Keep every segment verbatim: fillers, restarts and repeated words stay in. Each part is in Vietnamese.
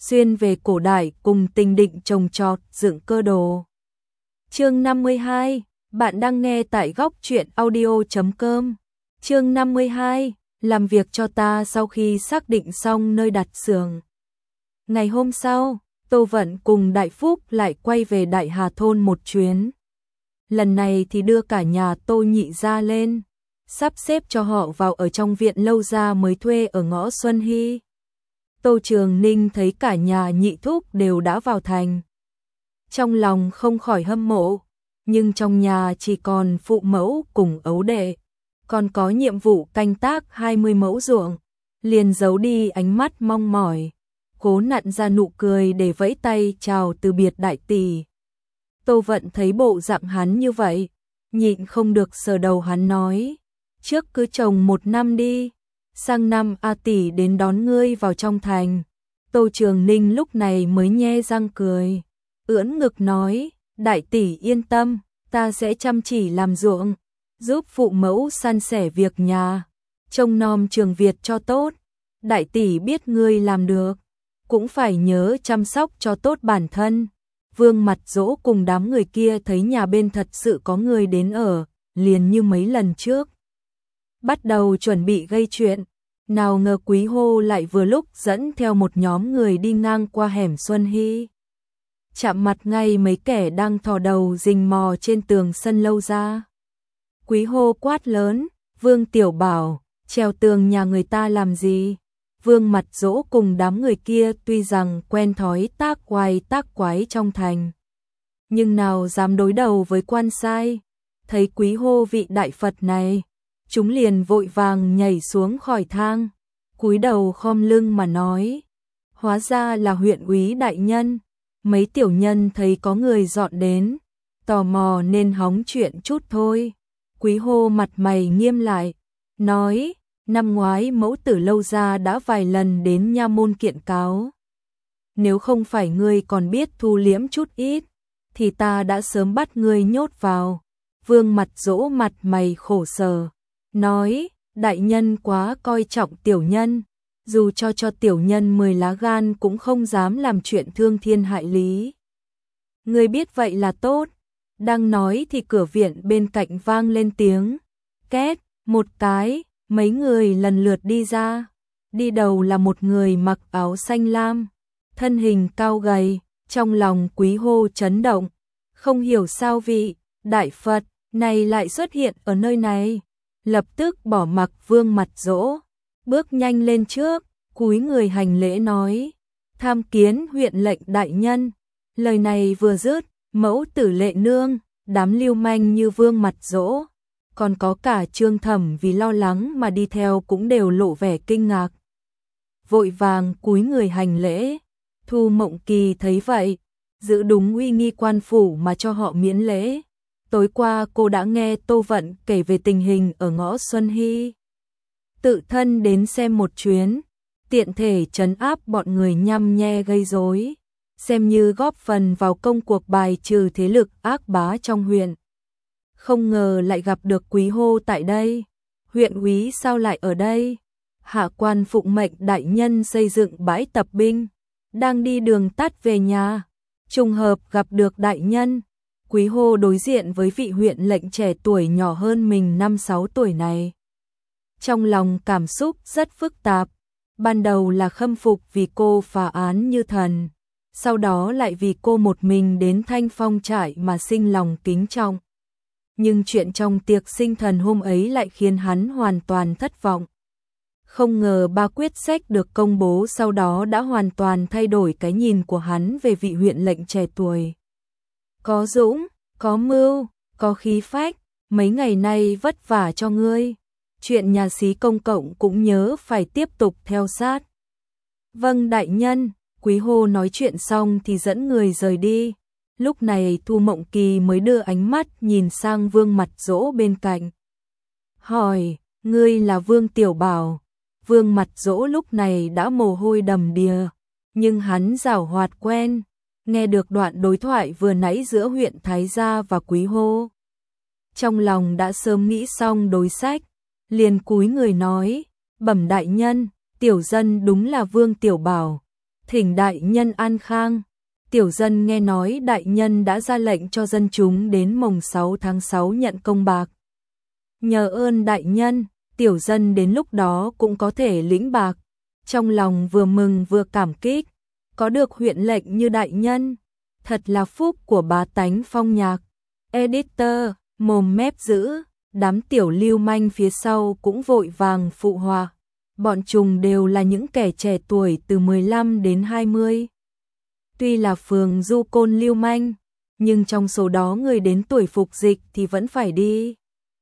xuyên về cổ đại cùng tình định trồng trọt dựng cơ đồ. Chương năm mươi hai, bạn đang nghe tại góc truyện audio chấm com. Chương năm mươi hai, làm việc cho ta sau khi xác định xong nơi đặt xưởng. Ngày hôm sau, Tô Vận cùng Đại Phúc lại quay về Đại Hà thôn một chuyến. Lần này thì đưa cả nhà Tô Nhị gia lên, sắp xếp cho họ vào ở trong viện lâu gia mới thuê ở ngõ Xuân Hy. Tô Trường Ninh thấy cả nhà Nhị thúc đều đã vào thành. Trong lòng không khỏi hâm mộ, nhưng trong nhà chỉ còn phụ mẫu cùng ấu đệ, còn có nhiệm vụ canh tác hai mươi mẫu ruộng, liền giấu đi ánh mắt mong mỏi, cố nặn ra nụ cười để vẫy tay chào từ biệt đại tỷ. Tô Vận thấy bộ dạng hắn như vậy, nhịn không được sờ đầu hắn nói, trước cứ trồng một năm đi, sang năm A tỷ đến đón ngươi vào trong thành. Tô Trường Ninh lúc này mới nhe răng cười, ưỡn ngực nói, đại tỷ yên tâm, ta sẽ chăm chỉ làm ruộng, giúp phụ mẫu san sẻ việc nhà, trông nom Trường Việt cho tốt. Đại tỷ biết ngươi làm được, cũng phải nhớ chăm sóc cho tốt bản thân. Vương Mặt Dỗ cùng đám người kia thấy nhà bên thật sự có người đến ở, liền như mấy lần trước, bắt đầu chuẩn bị gây chuyện. Nào ngờ Quý Hô lại vừa lúc dẫn theo một nhóm người đi ngang qua hẻm Xuân Hy, chạm mặt ngay mấy kẻ đang thò đầu rình mò trên tường sân lâu gia. Quý Hô quát lớn, Vương Tiểu Bảo, trèo tường nhà người ta làm gì? Vương Mặt Dỗ cùng đám người kia tuy rằng quen thói tác oai tác quái trong thành, nhưng nào dám đối đầu với quan sai. Thấy Quý Hô vị đại Phật này, chúng liền vội vàng nhảy xuống khỏi thang, cúi đầu khom lưng mà nói, hóa ra là huyện úy đại nhân. Mấy tiểu nhân thấy có người dọn đến, tò mò nên hóng chuyện chút thôi. Quý Hô mặt mày nghiêm lại, nói, năm ngoái mẫu tử lâu gia đã vài lần đến nha môn kiện cáo. Nếu không phải ngươi còn biết thu liễm chút ít, thì ta đã sớm bắt ngươi nhốt vào. Vương Mặt Dỗ mặt mày khổ sở, nói, đại nhân quá coi trọng tiểu nhân, dù cho cho tiểu nhân mười lá gan cũng không dám làm chuyện thương thiên hại lý. Ngươi biết vậy là tốt. Đang nói thì cửa viện bên cạnh vang lên tiếng két một cái, mấy người lần lượt đi ra. Đi đầu là một người mặc áo xanh lam, thân hình cao gầy. Trong lòng Quý Hô chấn động, không hiểu sao vị đại Phật này lại xuất hiện ở nơi này. Lập tức bỏ mặc Vương Mặt Dỗ, bước nhanh lên trước, cúi người hành lễ nói, tham kiến huyện lệnh đại nhân. Lời này vừa dứt, mẫu tử Lệ Nương, đám lưu manh như Vương Mặt Dỗ, còn có cả Trương Thẩm vì lo lắng mà đi theo cũng đều lộ vẻ kinh ngạc, vội vàng cúi người hành lễ. Thu Mộng Kỳ thấy vậy, giữ đúng uy nghi quan phủ mà cho họ miễn lễ. Tối qua cô đã nghe Tô Vận kể về tình hình ở ngõ Xuân Hy, tự thân đến xem một chuyến, tiện thể trấn áp bọn người nhăm nhe gây rối, xem như góp phần vào công cuộc bài trừ thế lực ác bá trong huyện. Không ngờ lại gặp được Quý Hô tại đây. Huyện úy sao lại ở đây? Hạ quan phụng mệnh đại nhân xây dựng bãi tập binh, đang đi đường tắt về nhà, trùng hợp gặp được đại nhân. Quý Hô đối diện với vị huyện lệnh trẻ tuổi nhỏ hơn mình năm sáu tuổi này, trong lòng cảm xúc rất phức tạp. Ban đầu là khâm phục vì cô phá án như thần, sau đó lại vì cô một mình đến Thanh Phong trại mà sinh lòng kính trọng. Nhưng chuyện trong tiệc sinh thần hôm ấy lại khiến hắn hoàn toàn thất vọng. Không ngờ ba quyết sách được công bố sau đó đã hoàn toàn thay đổi cái nhìn của hắn về vị huyện lệnh trẻ tuổi. Có dũng, có mưu, có khí phách, mấy ngày nay vất vả cho ngươi. Chuyện nhà xí công cộng cũng nhớ phải tiếp tục theo sát. Vâng đại nhân. Quý Hô nói chuyện xong thì dẫn người rời đi. Lúc này Thu Mộng Kỳ mới đưa ánh mắt nhìn sang Vương Mặt Dỗ bên cạnh, hỏi, ngươi là Vương Tiểu Bảo? Vương Mặt Dỗ lúc này đã mồ hôi đầm đìa, nhưng hắn giảo hoạt quen, nghe được đoạn đối thoại vừa nãy giữa huyện Thái Gia và Quý Hô, trong lòng đã sớm nghĩ xong đối sách, liền cúi người nói, bẩm đại nhân, tiểu dân đúng là Vương Tiểu Bảo. Thỉnh đại nhân an khang. Tiểu dân nghe nói đại nhân đã ra lệnh cho dân chúng đến mồng sáu tháng sáu nhận công bạc. Nhờ ơn đại nhân, tiểu dân đến lúc đó cũng có thể lĩnh bạc. Trong lòng vừa mừng vừa cảm kích, có được huyện lệnh như đại nhân, thật là phúc của bá tánh Phong Nhạc. Editor, mồm mép dữ, đám tiểu lưu manh phía sau cũng vội vàng phụ họa. Bọn chúng đều là những kẻ trẻ tuổi từ mười lăm đến hai mươi. Tuy là phường du côn lưu manh, nhưng trong số đó người đến tuổi phục dịch thì vẫn phải đi.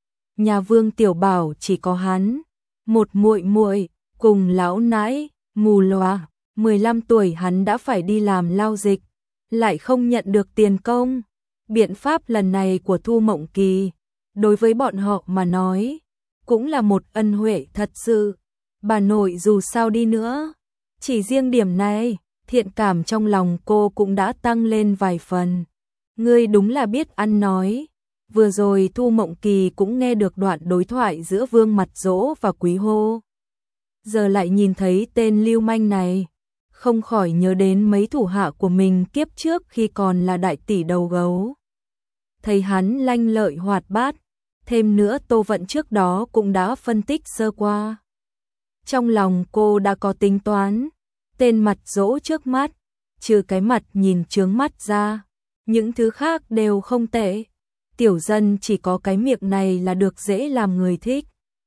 Nhà Vương Tiểu Bảo chỉ có hắn, một muội muội cùng lão nãi, mù lòa, mười lăm tuổi hắn đã phải đi làm lao dịch, lại không nhận được tiền công. Biện pháp lần này của Thu Mộng Kỳ, đối với bọn họ mà nói, cũng là một ân huệ thật sự. Bà nội dù sao đi nữa, chỉ riêng điểm này, thiện cảm trong lòng cô cũng đã tăng lên vài phần. Ngươi đúng là biết ăn nói. Vừa rồi Thu Mộng Kỳ cũng nghe được đoạn đối thoại giữa Vương Mặt Dỗ và Quý Hô. Giờ lại nhìn thấy tên lưu manh này, không khỏi nhớ đến mấy thủ hạ của mình kiếp trước khi còn là đại tỷ đầu gấu. Thấy hắn lanh lợi hoạt bát, thêm nữa Tô Vận trước đó cũng đã phân tích sơ qua. Trong lòng cô đã có tính toán, tên Mặt Dỗ trước mắt, trừ cái mặt nhìn chướng mắt ra, những thứ khác đều không tệ. Tiểu dân chỉ có cái miệng này là được dễ làm người thích.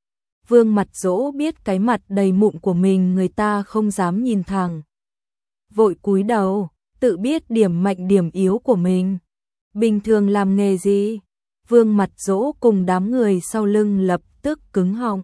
Vương Mặt Dỗ biết cái mặt đầy mụn của mình người ta không dám nhìn thẳng. Vội cúi đầu, tự biết điểm mạnh điểm yếu của mình. Bình thường làm nghề gì? Vương Mặt Dỗ cùng đám người sau lưng lập tức cứng họng.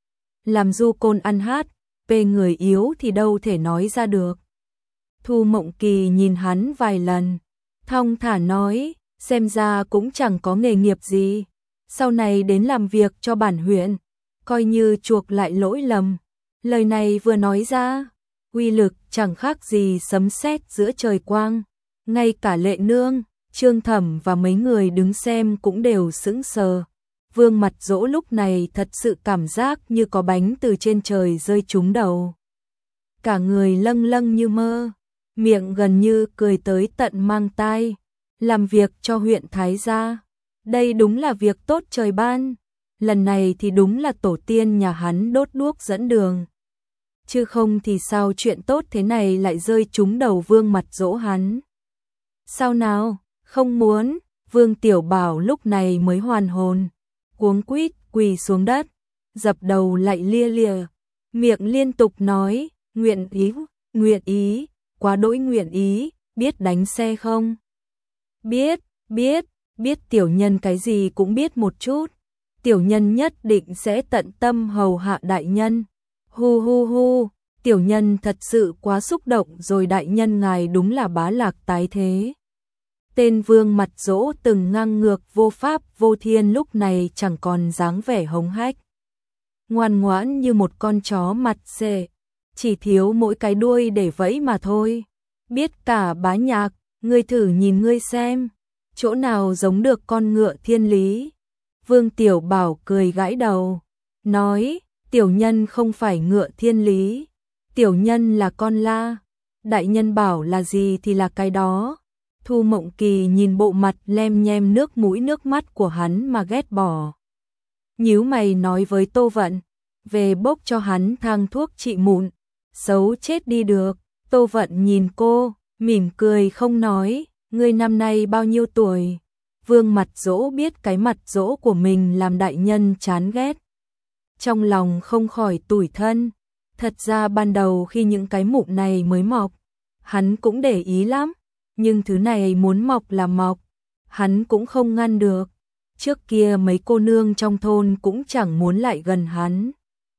Làm du côn ăn hát, về người yếu thì đâu thể nói ra được. Thu Mộng Kỳ nhìn hắn vài lần, thong thả nói, xem ra cũng chẳng có nghề nghiệp gì, sau này đến làm việc cho bản huyện, coi như chuộc lại lỗi lầm. Lời này vừa nói ra, uy lực chẳng khác gì sấm sét giữa trời quang, ngay cả Lệ Nương, Trương Thẩm và mấy người đứng xem cũng đều sững sờ. Vương Mặt Dỗ lúc này thật sự cảm giác như có bánh từ trên trời rơi trúng đầu. Cả người lâng lâng như mơ, miệng gần như cười tới tận mang tai. Làm việc cho huyện Thái Gia, đây đúng là việc tốt trời ban. Lần này thì đúng là tổ tiên nhà hắn đốt đuốc dẫn đường. Chứ không thì sao chuyện tốt thế này lại rơi trúng đầu Vương Mặt Dỗ hắn. Sao nào, không muốn. Vương Tiểu Bảo lúc này mới hoàn hồn, cuống quýt quỳ xuống đất, dập đầu lại lia lịa, miệng liên tục nói, nguyện ý, nguyện ý, quá đỗi nguyện ý, biết đánh xe không? Biết, biết, biết tiểu nhân cái gì cũng biết một chút. Tiểu nhân nhất định sẽ tận tâm hầu hạ đại nhân. Hu hu hu, tiểu nhân thật sự quá xúc động rồi, đại nhân ngài đúng là bá lạc tái thế. Tên Vương Mặt Dỗ từng ngang ngược vô pháp vô thiên lúc này chẳng còn dáng vẻ hống hách. Ngoan ngoãn như một con chó mặt xệ, chỉ thiếu mỗi cái đuôi để vẫy mà thôi. Biết cả Bá Nhạc, ngươi thử nhìn ngươi xem, chỗ nào giống được con ngựa thiên lý. Vương Tiểu Bảo cười gãi đầu, nói, tiểu nhân không phải ngựa thiên lý, tiểu nhân là con la, đại nhân bảo là gì thì là cái đó. Thu Mộng Kỳ nhìn bộ mặt lem nhem nước mũi nước mắt của hắn mà ghét bỏ. Nhíu mày nói với Tô Vận, về bốc cho hắn thang thuốc trị mụn, xấu chết đi được. Tô Vận nhìn cô, mỉm cười không nói, ngươi năm nay bao nhiêu tuổi? Vương Mặt Dỗ biết cái mặt dỗ của mình làm đại nhân chán ghét. Trong lòng không khỏi tủi thân, thật ra ban đầu khi những cái mụn này mới mọc, hắn cũng để ý lắm, nhưng thứ này muốn mọc là mọc, hắn cũng không ngăn được. Trước kia mấy cô nương trong thôn cũng chẳng muốn lại gần hắn.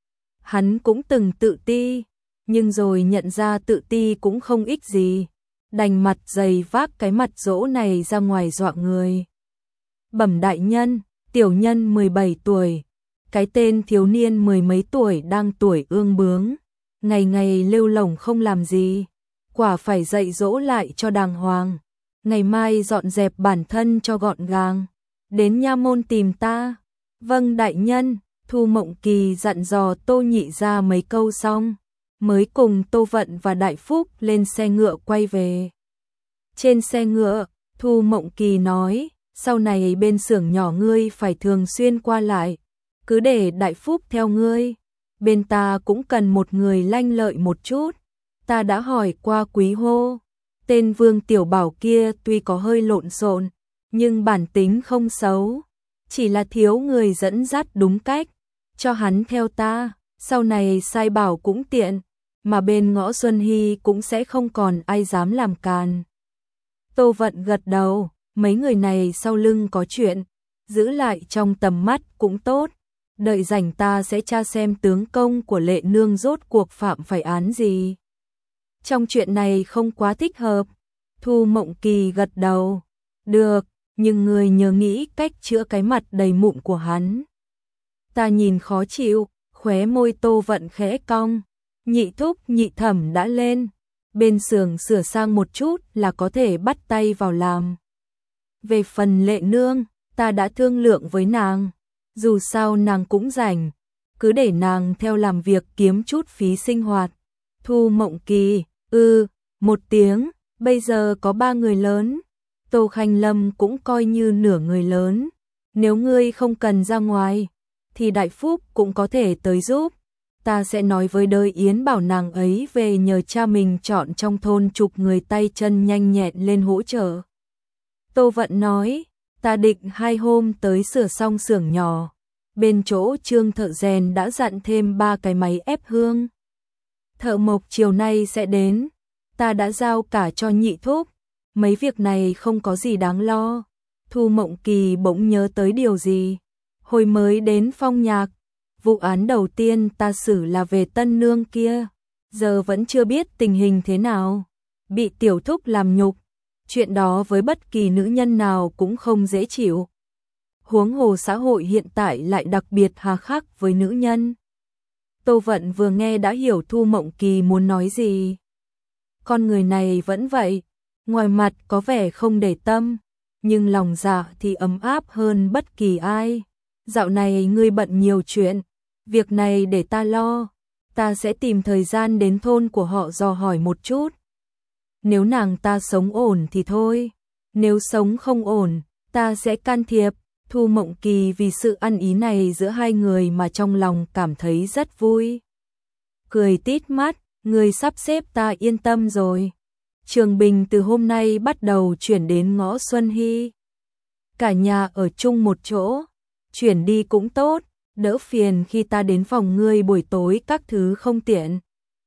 Hắn cũng từng tự ti, nhưng rồi nhận ra tự ti cũng không ích gì, đành mặt dày vác cái mặt dỗ này ra ngoài dọa người. Bẩm đại nhân, tiểu nhân mười bảy tuổi, cái tên thiếu niên mười mấy tuổi đang tuổi ương bướng, ngày ngày lêu lổng không làm gì, quả phải dạy dỗ lại cho đàng hoàng, ngày mai dọn dẹp bản thân cho gọn gàng, đến nha môn tìm ta. Vâng đại nhân. Thu Mộng Kỳ dặn dò Tô Nhị ra mấy câu xong, mới cùng Tô Vận và Đại Phúc lên xe ngựa quay về. Trên xe ngựa, Thu Mộng Kỳ nói, sau này bên xưởng nhỏ ngươi phải thường xuyên qua lại, cứ để Đại Phúc theo ngươi. Bên ta cũng cần một người lanh lợi một chút. Ta đã hỏi qua Quý Hô, tên Vương Tiểu Bảo kia tuy có hơi lộn xộn, nhưng bản tính không xấu, chỉ là thiếu người dẫn dắt đúng cách, cho hắn theo ta, sau này sai bảo cũng tiện, mà bên Ngõ Xuân Hy cũng sẽ không còn ai dám làm càn. Tô Vận gật đầu, mấy người này sau lưng có chuyện, giữ lại trong tầm mắt cũng tốt, đợi rảnh ta sẽ tra xem tướng công của Lệ Nương rốt cuộc phạm phải án gì. Trong chuyện này không quá thích hợp. Thu Mộng Kỳ gật đầu, được, nhưng người nhớ nghĩ cách chữa cái mặt đầy mụn của hắn. Ta nhìn khó chịu, khóe môi Tô Vận khẽ cong, Nhị Thúc Nhị Thẩm đã lên, bên xưởng sửa sang một chút là có thể bắt tay vào làm. Về phần Lệ Nương, ta đã thương lượng với nàng, dù sao nàng cũng rảnh, cứ để nàng theo làm việc kiếm chút phí sinh hoạt. Thu Mộng Kỳ, ư, ừ, một tiếng, bây giờ có ba người lớn, Tô Khanh Lâm cũng coi như nửa người lớn, nếu ngươi không cần ra ngoài, thì Đại Phúc cũng có thể tới giúp. Ta sẽ nói với Đới Yến bảo nàng ấy về nhờ cha mình chọn trong thôn chục người tay chân nhanh nhẹn lên hỗ trợ. Tô Vận nói, ta định hai hôm tới sửa xong xưởng nhỏ, bên chỗ Trương thợ rèn đã dặn thêm ba cái máy ép hương. Thợ mộc chiều nay sẽ đến, ta đã giao cả cho Nhị Thúc, mấy việc này không có gì đáng lo. Thu Mộng Kỳ bỗng nhớ tới điều gì, hồi mới đến Phong Nhạc, vụ án đầu tiên ta xử là về Tân Nương kia, giờ vẫn chưa biết tình hình thế nào, bị Tiểu Thúc làm nhục, chuyện đó với bất kỳ nữ nhân nào cũng không dễ chịu. Huống hồ xã hội hiện tại lại đặc biệt hà khắc với nữ nhân. Tô Vận vừa nghe đã hiểu Thu Mộng Kỳ muốn nói gì. Con người này vẫn vậy, ngoài mặt có vẻ không để tâm, nhưng lòng dạ thì ấm áp hơn bất kỳ ai. Dạo này ngươi bận nhiều chuyện, việc này để ta lo, ta sẽ tìm thời gian đến thôn của họ dò hỏi một chút. Nếu nàng ta sống ổn thì thôi, nếu sống không ổn, ta sẽ can thiệp. Thu Mộng Kỳ vì sự ăn ý này giữa hai người mà trong lòng cảm thấy rất vui. Cười tít mắt, người sắp xếp ta yên tâm rồi. Trường Bình từ hôm nay bắt đầu chuyển đến Ngõ Xuân Hy. Cả nhà ở chung một chỗ, chuyển đi cũng tốt, đỡ phiền khi ta đến phòng ngươi buổi tối các thứ không tiện.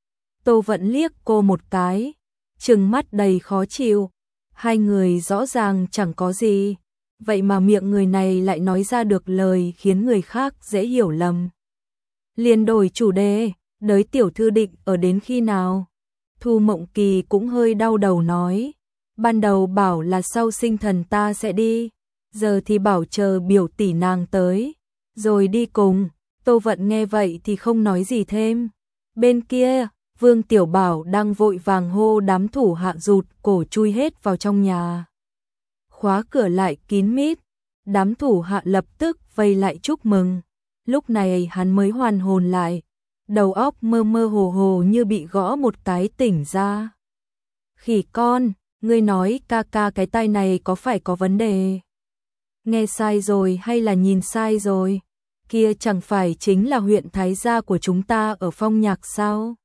Tô Vận liếc cô một cái, trừng mắt đầy khó chịu, hai người rõ ràng chẳng có gì. Vậy mà miệng người này lại nói ra được lời khiến người khác dễ hiểu lầm. Liền đổi chủ đề, Đới tiểu thư định ở đến khi nào? Thu Mộng Kỳ cũng hơi đau đầu nói, ban đầu bảo là sau sinh thần ta sẽ đi, giờ thì bảo chờ biểu tỷ nàng tới, rồi đi cùng. Tô Vận nghe vậy thì không nói gì thêm. Bên kia, Vương Tiểu Bảo đang vội vàng hô đám thủ hạ rụt cổ chui hết vào trong nhà. Khóa cửa lại kín mít, đám thủ hạ lập tức vây lại chúc mừng. Lúc này hắn mới hoàn hồn lại, đầu óc mơ mơ hồ hồ như bị gõ một cái tỉnh ra. Khỉ con, ngươi nói ca ca cái tai này có phải có vấn đề? Nghe sai rồi hay là nhìn sai rồi? Kia chẳng phải chính là huyện Thái Gia của chúng ta ở Phong Nhạc sao?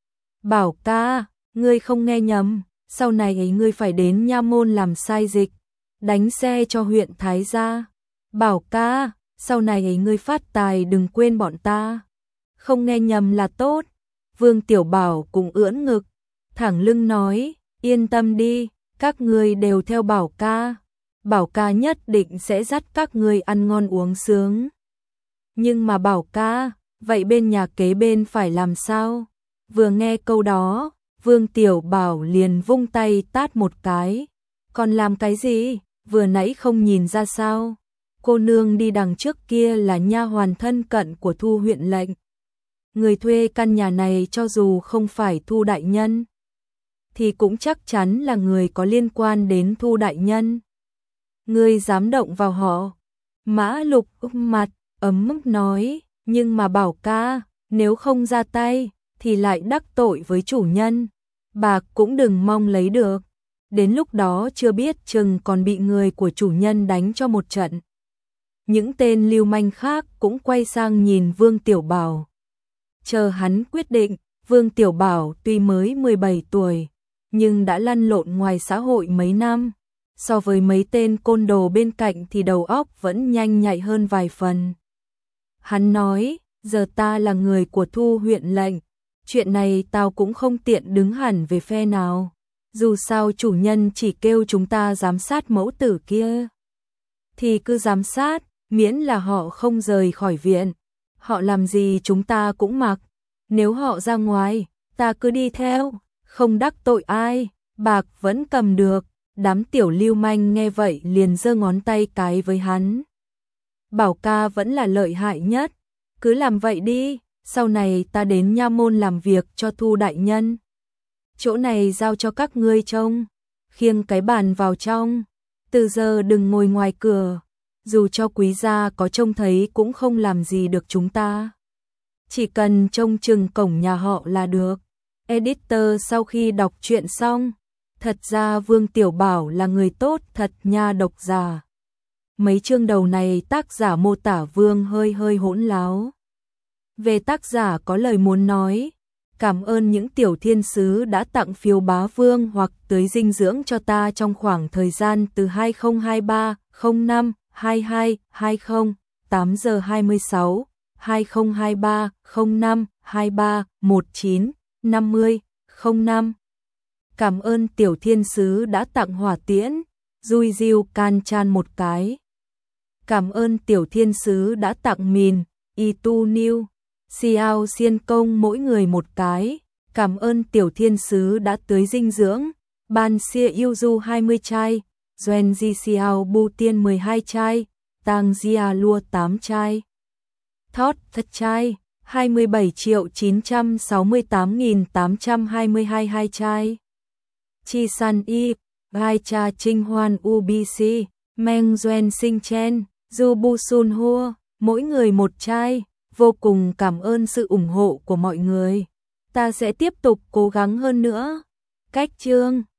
Bảo ca, ngươi không nghe nhầm, sau này ấy ngươi phải đến nha môn làm sai dịch, đánh xe cho huyện Thái Gia. Bảo ca, sau này ấy ngươi phát tài đừng quên bọn ta. Không nghe nhầm là tốt. Vương Tiểu Bảo cũng ưỡn ngực, thẳng lưng nói, yên tâm đi, các ngươi đều theo Bảo ca. Bảo ca nhất định sẽ dắt các ngươi ăn ngon uống sướng. Nhưng mà Bảo ca, vậy bên nhà kế bên phải làm sao? Vừa nghe câu đó, Vương Tiểu Bảo liền vung tay tát một cái. Còn làm cái gì? Vừa nãy không nhìn ra sao? Cô nương đi đằng trước kia là nha hoàn thân cận của Thu huyện lệnh. Người thuê căn nhà này cho dù không phải Thu đại nhân, thì cũng chắc chắn là người có liên quan đến Thu đại nhân. Ngươi dám động vào họ? Mã Lục úp mặt, ấm mức nói, nhưng mà Bảo ca, nếu không ra tay, thì lại đắc tội với chủ nhân, bạc cũng đừng mong lấy được. Đến lúc đó chưa biết chừng còn bị người của chủ nhân đánh cho một trận. Những tên lưu manh khác cũng quay sang nhìn Vương Tiểu Bảo. Chờ hắn quyết định, Vương Tiểu Bảo tuy mới mười bảy tuổi, nhưng đã lăn lộn ngoài xã hội mấy năm. So với mấy tên côn đồ bên cạnh thì đầu óc vẫn nhanh nhạy hơn vài phần. Hắn nói, giờ ta là người của Thu huyện lệnh, chuyện này tao cũng không tiện đứng hẳn về phe nào. Dù sao chủ nhân chỉ kêu chúng ta giám sát mẫu tử kia. Thì cứ giám sát, miễn là họ không rời khỏi viện. Họ làm gì chúng ta cũng mặc. Nếu họ ra ngoài, ta cứ đi theo, không đắc tội ai, bạc vẫn cầm được. Đám tiểu lưu manh nghe vậy liền giơ ngón tay cái với hắn. Bảo ca vẫn là lợi hại nhất, cứ làm vậy đi, sau này ta đến nha môn làm việc cho Thu đại nhân. Chỗ này giao cho các ngươi trông, khiêng cái bàn vào trong, từ giờ đừng ngồi ngoài cửa, dù cho quý gia có trông thấy cũng không làm gì được chúng ta. Chỉ cần trông chừng cổng nhà họ là được. Editor sau khi đọc truyện xong, thật ra Vương Tiểu Bảo là người tốt thật nha độc giả. Mấy chương đầu này tác giả mô tả Vương hơi hơi hỗn láo. Về tác giả có lời muốn nói, cảm ơn những tiểu thiên sứ đã tặng phiếu bá vương hoặc tưới dinh dưỡng cho ta trong khoảng thời gian từ hai không hai ba không năm hai hai hai không, tám giờ hai mươi sáu, hai không hai ba không năm hai ba một chín năm mươi không năm. Cảm ơn tiểu thiên sứ đã tặng hỏa tiễn, Dui Diêu can chan một cái. Cảm ơn tiểu thiên sứ đã tặng mìn, Y Tu Niu, Xiao Xiên Công mỗi người một cái. Cảm ơn tiểu thiên sứ đã tưới dinh dưỡng, Ban Xia Yêu Du hai mươi chai, Duan Di Xiao Bu Tiên mười hai chai, Tang Jia Lua tám chai. Thót Thật chai, hai mươi bảy triệu chín trăm sáu mươi tám nghìn tám trăm hai mươi hai hai chai. Chi San Y, Hai Cha Trinh Hoan U B C, Meng Duan Sinh Chen, Du Bu Sun Hua, mỗi người một chai. Vô cùng cảm ơn sự ủng hộ của mọi người. Ta sẽ tiếp tục cố gắng hơn nữa. Cách chương